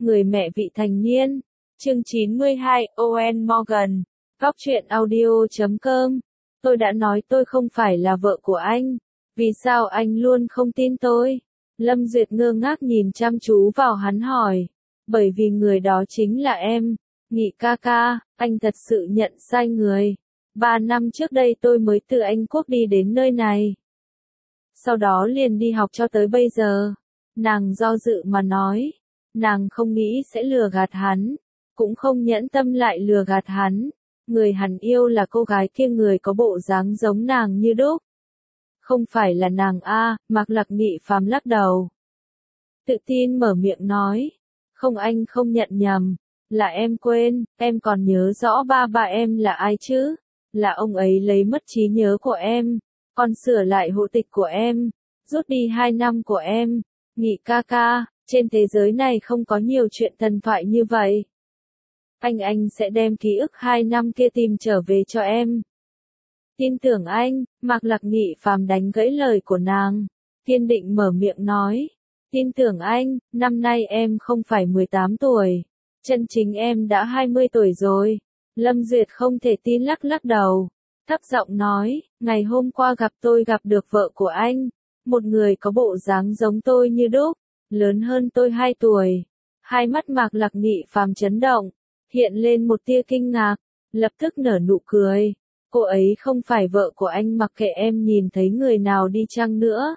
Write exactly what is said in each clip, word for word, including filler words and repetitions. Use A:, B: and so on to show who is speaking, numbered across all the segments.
A: Người mẹ vị thành niên. Chương chín mươi hai, Owen Morgan. Góc truyện audio chấm com. Tôi đã nói tôi không phải là vợ của anh. Vì sao anh luôn không tin tôi? Lâm Duyệt ngơ ngác nhìn chăm chú vào hắn hỏi. Bởi vì người đó chính là em. Nghị ca ca, anh thật sự nhận sai người. Ba năm trước đây tôi mới từ Anh Quốc đi đến nơi này. Sau đó liền đi học cho tới bây giờ. Nàng do dự mà nói. Nàng không nghĩ sẽ lừa gạt hắn. Cũng không nhẫn tâm lại lừa gạt hắn. Người hắn yêu là cô gái kia, người có bộ dáng giống nàng như đúc. Không phải là nàng a, Mạc Lạc Nghị phàm lắc đầu. Tự tin mở miệng nói. Không, anh không nhận nhầm. Là em quên, em còn nhớ rõ ba ba em là ai chứ? Là ông ấy lấy mất trí nhớ của em. Còn sửa lại hộ tịch của em. Rút đi hai năm của em. Nghị ca ca, trên thế giới này không có nhiều chuyện thần thoại như vậy. Anh anh sẽ đem ký ức hai năm kia tìm trở về cho em. Tin tưởng anh, Mạc Lạc Nghị phàm đánh gãy lời của nàng. Kiên định mở miệng nói. Tin tưởng anh, năm nay em không phải mười tám tuổi. Chân chính em đã hai mươi tuổi rồi. Lâm Duyệt không thể tin lắc lắc đầu. Thấp giọng nói, ngày hôm qua gặp tôi gặp được vợ của anh. Một người có bộ dáng giống tôi như đúc, lớn hơn tôi hai tuổi. Hai mắt Mạc Lạc Nghị phàm chấn động, hiện lên một tia kinh ngạc, lập tức nở nụ cười. Cô ấy không phải vợ của anh, mặc kệ em nhìn thấy người nào đi chăng nữa.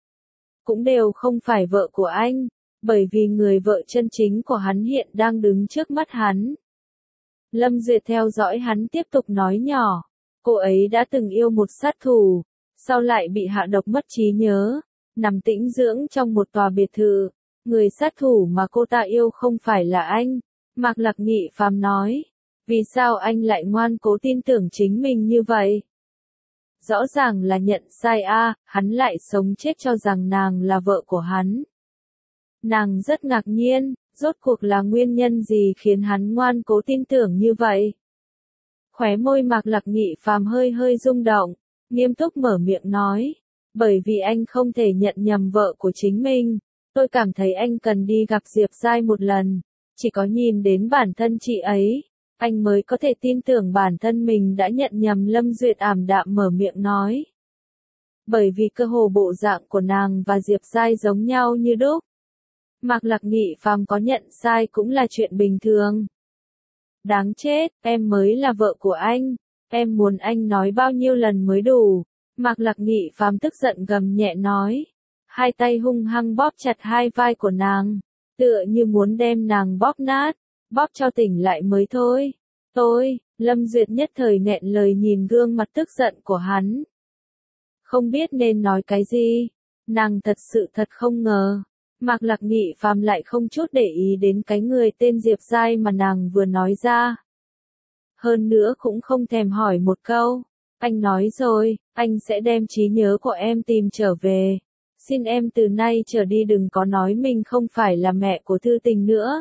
A: Cũng đều không phải vợ của anh, bởi vì người vợ chân chính của hắn hiện đang đứng trước mắt hắn. Lâm Duyệt theo dõi hắn tiếp tục nói nhỏ. Cô ấy đã từng yêu một sát thủ, sau lại bị hạ độc mất trí nhớ, nằm tĩnh dưỡng trong một tòa biệt thự. Người sát thủ mà cô ta yêu không phải là anh. Mạc Lạc Nghị phàm nói. Vì sao anh lại ngoan cố tin tưởng chính mình như vậy? Rõ ràng là nhận sai a, hắn lại sống chết cho rằng nàng là vợ của hắn. Nàng rất ngạc nhiên, rốt cuộc là nguyên nhân gì khiến hắn ngoan cố tin tưởng như vậy? Khóe môi Mạc Lạc Nghị phàm hơi hơi rung động, nghiêm túc mở miệng nói. Bởi vì anh không thể nhận nhầm vợ của chính mình. Tôi cảm thấy anh cần đi gặp Diệp Giai một lần. Chỉ có nhìn đến bản thân chị ấy, anh mới có thể tin tưởng bản thân mình đã nhận nhầm. Lâm Duyệt ảm đạm mở miệng nói. Bởi vì cơ hồ bộ dạng của nàng và Diệp Giai giống nhau như đúc. Mạc Lạc Nghị phàm có nhận sai cũng là chuyện bình thường. Đáng chết, em mới là vợ của anh. Em muốn anh nói bao nhiêu lần mới đủ. Mạc Lạc Nghị phàm tức giận gầm nhẹ nói. Hai tay hung hăng bóp chặt hai vai của nàng. Tựa như muốn đem nàng bóp nát. Bóp cho tỉnh lại mới thôi. Tôi, Lâm Duyệt nhất thời nghẹn lời nhìn gương mặt tức giận của hắn. Không biết nên nói cái gì. Nàng thật sự thật không ngờ. Mạc Lạc Nghị phàm lại không chút để ý đến cái người tên Diệp Giai mà nàng vừa nói ra. Hơn nữa cũng không thèm hỏi một câu. Anh nói rồi, anh sẽ đem trí nhớ của em tìm trở về. Xin em từ nay trở đi đừng có nói mình không phải là mẹ của Thư Tình nữa.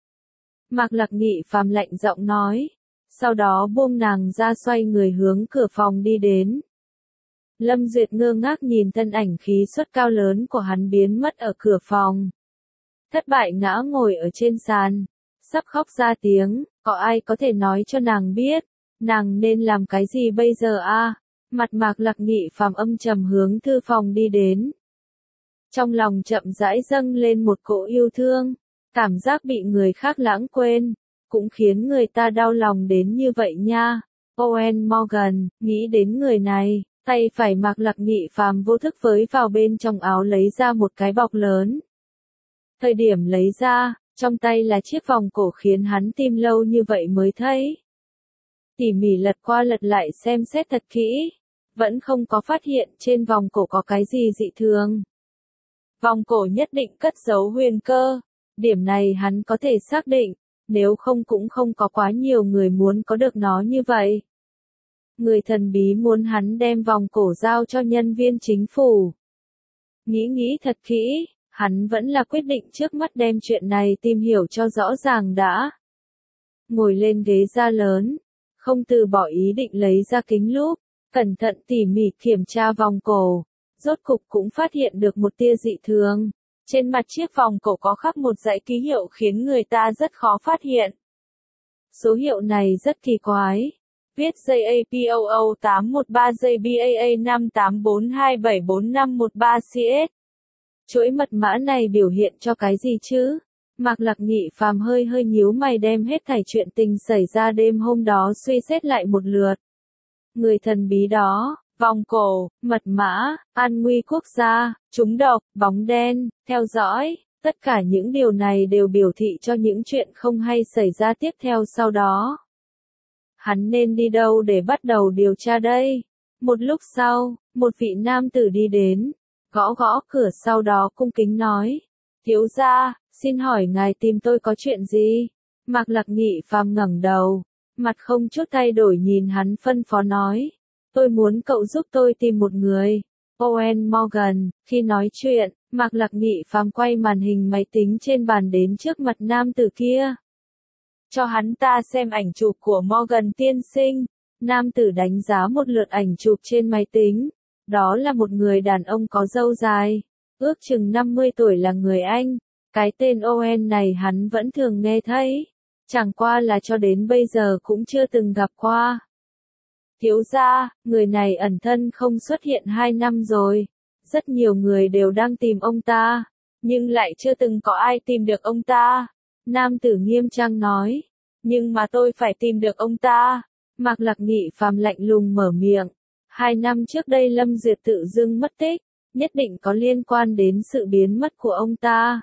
A: Mạc Lạc Nghị phàm lạnh giọng nói. Sau đó buông nàng ra, xoay người hướng cửa phòng đi đến. Lâm Duyệt ngơ ngác nhìn thân ảnh khí suất cao lớn của hắn biến mất ở cửa phòng. Thất bại ngã ngồi ở trên sàn, sắp khóc ra tiếng. Có ai có thể nói cho nàng biết, nàng nên làm cái gì bây giờ a? Mặt Mạc Lạc Nghị phàm âm trầm hướng thư phòng đi đến. Trong lòng chậm rãi dâng lên một cỗ yêu thương, cảm giác bị người khác lãng quên, cũng khiến người ta đau lòng đến như vậy nha. Owen Morgan, nghĩ đến người này, tay phải Mạc Lạc Nghị phàm vô thức với vào bên trong áo lấy ra một cái bọc lớn. Thời điểm lấy ra, trong tay là chiếc vòng cổ khiến hắn tìm lâu như vậy mới thấy. Tỉ mỉ lật qua lật lại xem xét thật kỹ, vẫn không có phát hiện trên vòng cổ có cái gì dị thường. Vòng cổ nhất định cất giấu huyền cơ, điểm này hắn có thể xác định, nếu không cũng không có quá nhiều người muốn có được nó như vậy. Người thần bí muốn hắn đem vòng cổ giao cho nhân viên chính phủ. Nghĩ nghĩ thật kỹ, hắn vẫn là quyết định trước mắt đem chuyện này tìm hiểu cho rõ ràng đã. Ngồi lên ghế da lớn, không từ bỏ ý định lấy ra kính lúp, cẩn thận tỉ mỉ kiểm tra vòng cổ, rốt cục cũng phát hiện được một tia dị thường. Trên mặt chiếc vòng cổ có khắc một dãy ký hiệu khiến người ta rất khó phát hiện. Số hiệu này rất kỳ quái. Viết J A P O O tám một ba J B A A năm tám bốn hai bảy bốn năm một ba C S. Chuỗi mật mã này biểu hiện cho cái gì chứ? Mạc Lạc Nghị Phàm hơi hơi nhíu mày đem hết thảy chuyện tình xảy ra đêm hôm đó suy xét lại một lượt. Người thần bí đó, vòng cổ, mật mã, an nguy quốc gia, trúng độc, bóng đen, theo dõi, tất cả những điều này đều biểu thị cho những chuyện không hay xảy ra tiếp theo sau đó. Hắn nên đi đâu để bắt đầu điều tra đây? Một lúc sau, một vị nam tử đi đến, gõ gõ cửa sau đó cung kính nói. Thiếu gia, xin hỏi ngài tìm tôi có chuyện gì? Mạc Lạc Nghị Phàm ngẩng đầu, mặt không chút thay đổi nhìn hắn phân phó nói. Tôi muốn cậu giúp tôi tìm một người. Owen Morgan, khi nói chuyện, Mạc Lạc Nghị Phàm quay màn hình máy tính trên bàn đến trước mặt nam tử kia. Cho hắn ta xem ảnh chụp của Morgan tiên sinh. Nam tử đánh giá một lượt ảnh chụp trên máy tính. Đó là một người đàn ông có râu dài, ước chừng năm mươi tuổi là người Anh. Cái tên Owen này hắn vẫn thường nghe thấy, chẳng qua là cho đến bây giờ cũng chưa từng gặp qua. Thiếu gia, người này ẩn thân không xuất hiện hai năm rồi. Rất nhiều người đều đang tìm ông ta, nhưng lại chưa từng có ai tìm được ông ta. Nam tử nghiêm trang nói. Nhưng mà tôi phải tìm được ông ta. Mạc Lạc Nghị Phàm lạnh lùng mở miệng. Hai năm trước đây Lâm Duyệt tự dưng mất tích, nhất định có liên quan đến sự biến mất của ông ta.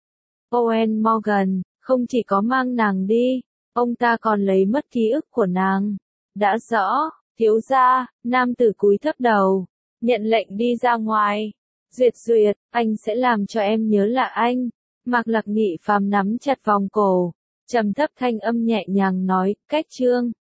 A: Owen Morgan, không chỉ có mang nàng đi, ông ta còn lấy mất ký ức của nàng. Đã rõ, thiếu gia, nam tử cúi thấp đầu, nhận lệnh đi ra ngoài. Duyệt Duyệt, anh sẽ làm cho em nhớ là anh. Mạc Lạc Nghị Phàm nắm chặt vòng cổ, trầm thấp thanh âm nhẹ nhàng nói, cách chương.